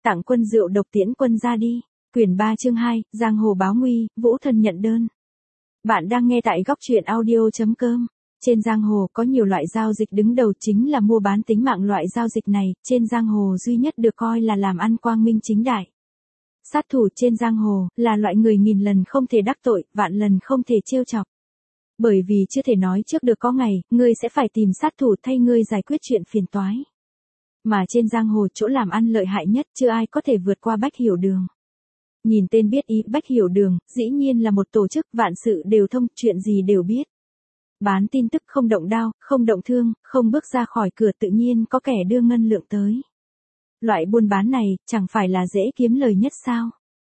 Tặng quân rượu độc tiễn quân ra đi. Quyển 3 chương 2, Giang hồ báo nguy, Vũ Thần nhận đơn. Bạn đang nghe tại góc truyện audio.com. Trên giang hồ có nhiều loại giao dịch, đứng đầu chính là mua bán tính mạng. Loại giao dịch này, trên giang hồ duy nhất được coi là làm ăn quang minh chính đại. Sát thủ trên giang hồ là loại người nghìn lần không thể đắc tội, vạn lần không thể trêu chọc. Bởi vì chưa thể nói trước được có ngày, ngươi sẽ phải tìm sát thủ thay ngươi giải quyết chuyện phiền toái. Mà trên giang hồ chỗ làm ăn lợi hại nhất chưa ai có thể vượt qua Bách Hiểu Đường. Nhìn tên biết ý, Bách Hiểu Đường, dĩ nhiên là một tổ chức vạn sự đều thông, chuyện gì đều biết. Bán tin tức không động đao, không động thương, không bước ra khỏi cửa tự nhiên có kẻ đưa ngân lượng tới. Loại buôn bán này, chẳng phải là dễ kiếm lời nhất sao?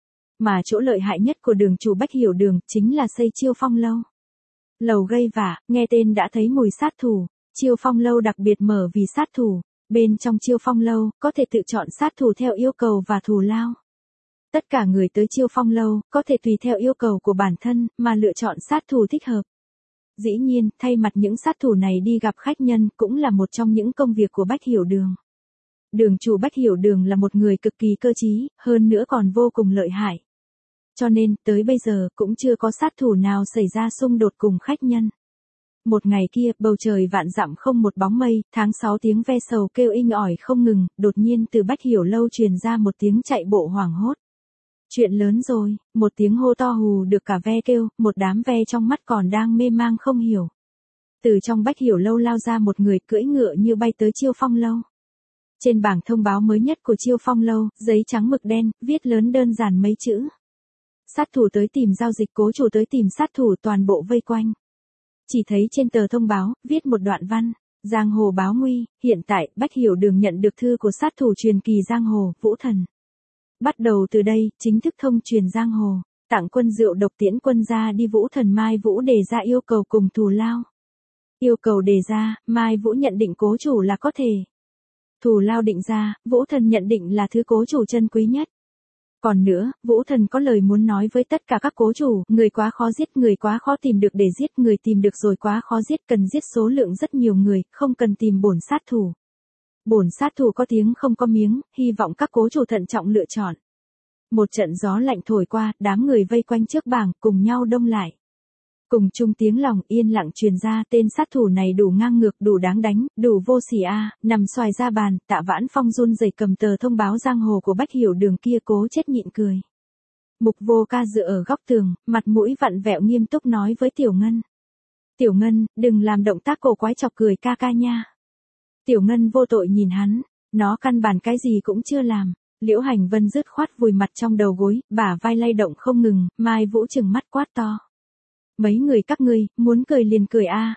Mà chỗ lợi hại nhất của đường chủ Bách Hiểu Đường, chính là xây Chiêu Phong lâu. Lầu gây vả, nghe tên đã thấy mùi sát thủ. Chiêu Phong lâu đặc biệt mở vì sát thủ. Bên trong Chiêu Phong lâu, có thể tự chọn sát thủ theo yêu cầu và thù lao. Tất cả người tới Chiêu Phong lâu, có thể tùy theo yêu cầu của bản thân, mà lựa chọn sát thủ thích hợp. Dĩ nhiên, thay mặt những sát thủ này đi gặp khách nhân, cũng là một trong những công việc của Bách Hiểu Đường. Đường chủ Bách Hiểu Đường là một người cực kỳ cơ trí, hơn nữa còn vô cùng lợi hại. Cho nên, tới bây giờ, cũng chưa có sát thủ nào xảy ra xung đột cùng khách nhân. Một ngày kia, bầu trời vạn dặm không một bóng mây, tháng 6 tiếng ve sầu kêu inh ỏi không ngừng, đột nhiên từ Bách Hiểu lâu truyền ra một tiếng chạy bộ hoảng hốt. Chuyện lớn rồi, một tiếng hô to hù được cả ve kêu, một đám ve trong mắt còn đang mê mang không hiểu. Từ trong Bách Hiểu lâu lao ra một người cưỡi ngựa như bay tới Chiêu Phong lâu. Trên bảng thông báo mới nhất của Chiêu Phong lâu, giấy trắng mực đen, viết lớn đơn giản mấy chữ. Sát thủ tới tìm giao dịch, cố chủ tới tìm sát thủ, toàn bộ vây quanh. Chỉ thấy trên tờ thông báo, viết một đoạn văn, giang hồ báo nguy, hiện tại, Bách Hiểu Đường nhận được thư của sát thủ truyền kỳ giang hồ, Vũ Thần. Bắt đầu từ đây, chính thức thông truyền giang hồ, tặng quân rượu độc tiễn quân ra đi. Vũ Thần Mai Vũ đề ra yêu cầu cùng thù lao. Yêu cầu đề ra, Mai Vũ nhận định cố chủ là có thể. Thù lao định ra, Vũ Thần nhận định là thứ cố chủ chân quý nhất. Còn nữa, Vũ Thần có lời muốn nói với tất cả các cố chủ, người quá khó giết, người quá khó tìm được để giết, người tìm được rồi quá khó giết, cần giết số lượng rất nhiều người, không cần tìm bổn sát thủ. Bổn sát thủ có tiếng không có miếng, hy vọng các cố chủ thận trọng lựa chọn. Một trận gió lạnh thổi qua, đám người vây quanh trước bảng, cùng nhau đông lại. Cùng chung tiếng lòng yên lặng truyền ra, tên sát thủ này đủ ngang ngược, đủ đáng đánh, đủ vô sỉ a. Nằm xoài ra bàn, Tạ Vãn Phong run rẩy cầm tờ thông báo giang hồ của Bách Hiểu Đường kia cố chết nhịn cười. Mục Vô Ca dựa ở góc tường, mặt mũi vặn vẹo nghiêm túc nói với Tiểu Ngân. Tiểu Ngân, đừng làm động tác cổ quái chọc cười ca ca nha. Tiểu Ngân vô tội nhìn hắn, nó căn bản cái gì cũng chưa làm. Liễu Hành Vân dứt khoát vùi mặt trong đầu gối, bả vai lay động không ngừng, Mai Vũ trừng mắt quát to. Mấy người các ngươi, muốn cười liền cười a,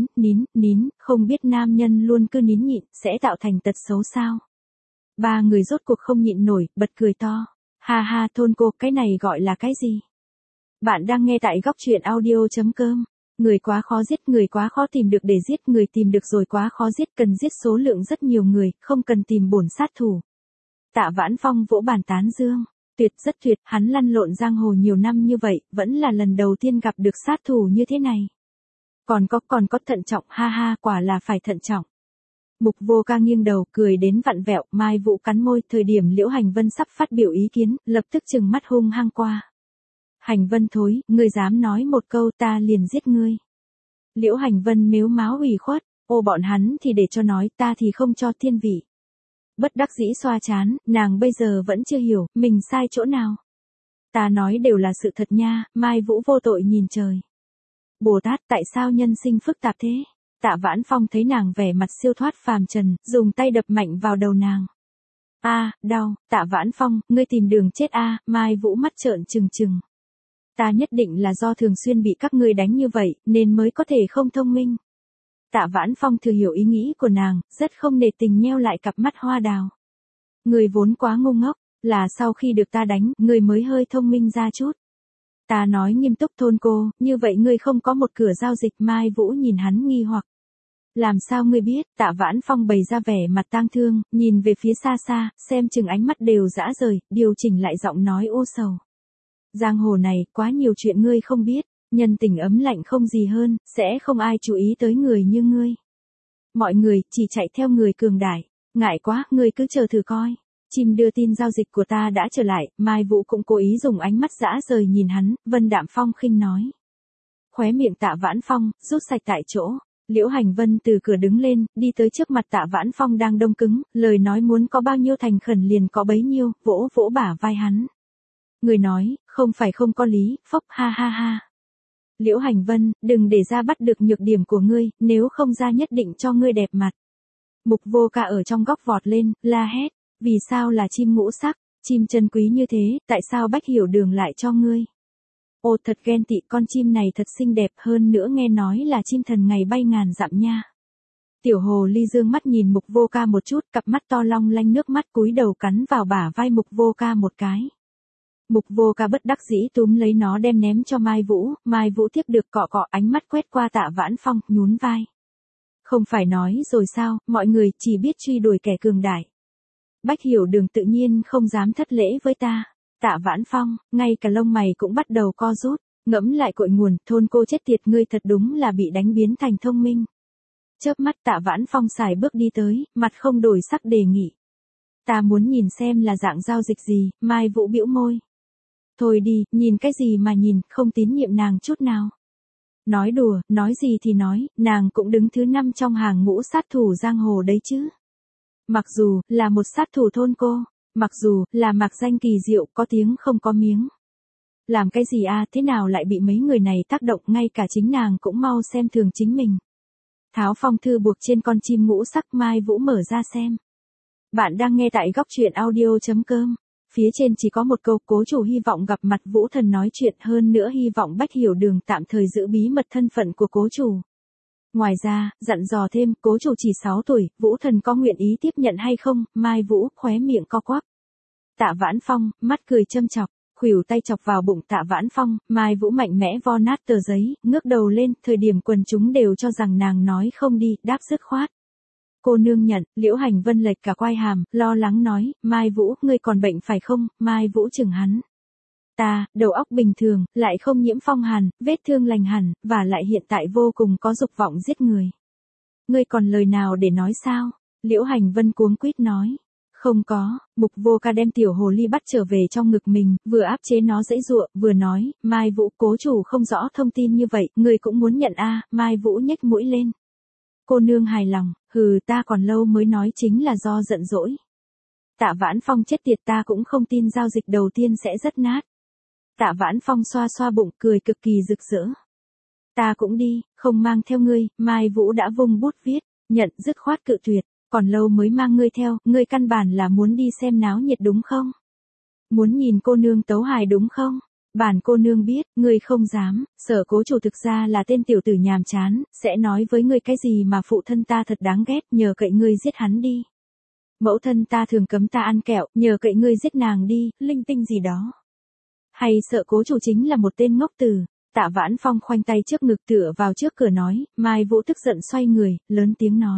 nín, không biết nam nhân luôn cứ nín nhịn, sẽ tạo thành tật xấu sao? Ba người rốt cuộc không nhịn nổi, bật cười to. Ha ha, thôn cô, cái này gọi là cái gì? Bạn đang nghe tại góc truyện audio.com. Người quá khó giết, người quá khó tìm được để giết, người tìm được rồi quá khó giết, cần giết số lượng rất nhiều người, không cần tìm bổn sát thủ. Tạ Vãn Phong vỗ bàn tán dương. Tuyệt, rất tuyệt, hắn lăn lộn giang hồ nhiều năm như vậy, vẫn là lần đầu tiên gặp được sát thủ như thế này. Còn có thận trọng, ha ha, quả là phải thận trọng. Mục Vô Ca nghiêng đầu, cười đến vặn vẹo, Mai Vũ cắn môi, thời điểm Liễu Hành Vân sắp phát biểu ý kiến, lập tức trừng mắt hung hăng qua. Hành Vân thối, ngươi dám nói một câu ta liền giết ngươi. Liễu Hành Vân mếu máo ủy khuất, ô bọn hắn thì để cho nói, ta thì không cho thiên vị. Bất đắc dĩ xoa chán, nàng bây giờ vẫn chưa hiểu, mình sai chỗ nào. Ta nói đều là sự thật nha, Mai Vũ vô tội nhìn trời. Bồ Tát, tại sao nhân sinh phức tạp thế? Tạ Vãn Phong thấy nàng vẻ mặt siêu thoát phàm trần, dùng tay đập mạnh vào đầu nàng. A, đau, Tạ Vãn Phong, ngươi tìm đường chết a. Mai Vũ mắt trợn trừng trừng. Ta nhất định là do thường xuyên bị các ngươi đánh như vậy, nên mới có thể không thông minh. Tạ Vãn Phong thừa hiểu ý nghĩ của nàng, rất không nể tình nheo lại cặp mắt hoa đào. Người vốn quá ngu ngốc, là sau khi được ta đánh, người mới hơi thông minh ra chút. Ta nói nghiêm túc thôn cô, như vậy ngươi không có một cửa giao dịch. Mai Vũ nhìn hắn nghi hoặc. Làm sao ngươi biết? Tạ Vãn Phong bày ra vẻ mặt tang thương, nhìn về phía xa xa, xem chừng ánh mắt đều dã rời, điều chỉnh lại giọng nói u sầu. Giang hồ này, quá nhiều chuyện ngươi không biết. Nhân tình ấm lạnh không gì hơn, sẽ không ai chú ý tới người như ngươi. Mọi người chỉ chạy theo người cường đại, ngại quá, ngươi cứ chờ thử coi. chim đưa tin giao dịch của ta đã trở lại, Mai Vũ cũng cố ý dùng ánh mắt dã rời nhìn hắn, Vân Đạm Phong khinh nói. Khóe miệng Tạ Vãn Phong, rút sạch tại chỗ. Liễu Hành Vân từ cửa đứng lên, đi tới trước mặt Tạ Vãn Phong đang đông cứng, lời nói muốn có bao nhiêu thành khẩn liền có bấy nhiêu, vỗ vỗ bả vai hắn. Người nói, không phải không có lý, phốc ha ha ha. Liễu Hành Vân, đừng để ra bắt được nhược điểm của ngươi, nếu không ra nhất định cho ngươi đẹp mặt. Mục Vô Ca ở trong góc vọt lên, la hét, vì sao là chim ngũ sắc, chim chân quý như thế, tại sao Bách Hiểu Đường lại cho ngươi? Ồ thật ghen tị, con chim này thật xinh đẹp, hơn nữa nghe nói là chim thần ngày bay ngàn dặm nha. Tiểu hồ ly dương mắt nhìn Mục Vô Ca một chút, cặp mắt to long lanh nước mắt cúi đầu cắn vào bả vai Mục Vô Ca một cái. Mục Vô Ca bất đắc dĩ túm lấy nó đem ném cho Mai Vũ tiếp được cọ cọ, ánh mắt quét qua Tạ Vãn Phong, nhún vai. Không phải nói rồi sao, mọi người chỉ biết truy đuổi kẻ cường đại. Bách Hiểu Đường tự nhiên không dám thất lễ với ta. Tạ Vãn Phong, ngay cả lông mày cũng bắt đầu co rút, ngẫm lại cội nguồn, thôn cô chết tiệt, ngươi thật đúng là bị đánh biến thành thông minh. Chớp mắt Tạ Vãn Phong xài bước đi tới, mặt không đổi sắc đề nghị. Ta muốn nhìn xem là dạng giao dịch gì, Mai Vũ bĩu môi. Thôi đi, nhìn cái gì mà nhìn, không tín nhiệm nàng chút nào. Nói đùa, nói gì thì nói, nàng cũng đứng thứ 5 trong hàng ngũ sát thủ giang hồ đấy chứ. Mặc dù là một sát thủ thôn cô, mặc dù là mặc danh kỳ diệu, có tiếng không có miếng. Làm cái gì à, thế nào lại bị mấy người này tác động, ngay cả chính nàng cũng mau xem thường chính mình. Tháo phong thư buộc trên con chim ngũ sắc, Mai Vũ mở ra xem. Bạn đang nghe tại góc truyện audio.com. Phía trên chỉ có một câu, cố chủ hy vọng gặp mặt Vũ Thần nói chuyện, hơn nữa hy vọng Bách Hiểu Đường tạm thời giữ bí mật thân phận của cố chủ. Ngoài ra, dặn dò thêm, cố chủ chỉ 6 tuổi, Vũ Thần có nguyện ý tiếp nhận hay không? Mai Vũ khóe miệng co quắp. Tạ Vãn Phong, mắt cười châm chọc, khuỷu tay chọc vào bụng Tạ Vãn Phong, Mai Vũ mạnh mẽ vo nát tờ giấy, ngước đầu lên, thời điểm quần chúng đều cho rằng nàng nói không đi, đáp dứt khoát. Cô nương nhận, Liễu Hành Vân lệch cả quai hàm, lo lắng nói, Mai Vũ, ngươi còn bệnh phải không? Mai Vũ chừng hắn. Ta, đầu óc bình thường, lại không nhiễm phong hàn, vết thương lành hẳn, và lại hiện tại vô cùng có dục vọng giết người. Ngươi còn lời nào để nói sao? Liễu Hành Vân cuống quýt nói. Không có, Mục Vô Ca đem tiểu hồ ly bắt trở về trong ngực mình, vừa áp chế nó giãy giụa, vừa nói, Mai Vũ, cố chủ không rõ thông tin như vậy, ngươi cũng muốn nhận a? Mai Vũ nhếch mũi lên. Cô nương hài lòng, hừ, ta còn lâu mới nói, chính là do giận dỗi. Tạ Vãn Phong chết tiệt, ta cũng không tin giao dịch đầu tiên sẽ rất nát. Tạ Vãn Phong xoa xoa bụng, cười cực kỳ rực rỡ. Ta cũng đi, không mang theo ngươi. Mai Vũ đã vung bút viết, nhận, dứt khoát cự tuyệt, còn lâu mới mang ngươi theo, ngươi căn bản là muốn đi xem náo nhiệt đúng không? Muốn nhìn cô nương tấu hài đúng không? Bản cô nương biết, ngươi không dám, Sở cố chủ thực ra là tên tiểu tử nhàm chán, sẽ nói với ngươi cái gì mà phụ thân ta thật đáng ghét, nhờ cậy ngươi giết hắn đi. Mẫu thân ta thường cấm ta ăn kẹo, nhờ cậy ngươi giết nàng đi, linh tinh gì đó. Hay sợ cố chủ chính là một tên ngốc tử. Tạ Vãn Phong khoanh tay trước ngực tựa vào trước cửa nói, Mai Vũ tức giận xoay người, lớn tiếng nói.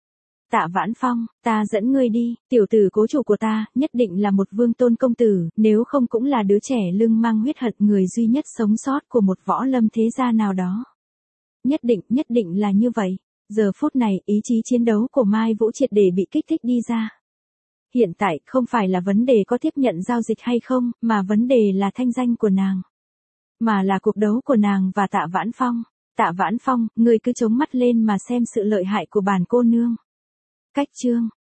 Tạ Vãn Phong, ta dẫn ngươi đi, tiểu tử cố chủ của ta, nhất định là một vương tôn công tử, nếu không cũng là đứa trẻ lưng mang huyết hận, người duy nhất sống sót của một võ lâm thế gia nào đó. Nhất định là như vậy. Giờ phút này, ý chí chiến đấu của Mai Vũ triệt để bị kích thích đi ra. Hiện tại, không phải là vấn đề có tiếp nhận giao dịch hay không, mà vấn đề là thanh danh của nàng. Mà là cuộc đấu của nàng và Tạ Vãn Phong. Tạ Vãn Phong, người cứ chống mắt lên mà xem sự lợi hại của bản cô nương. Cách chương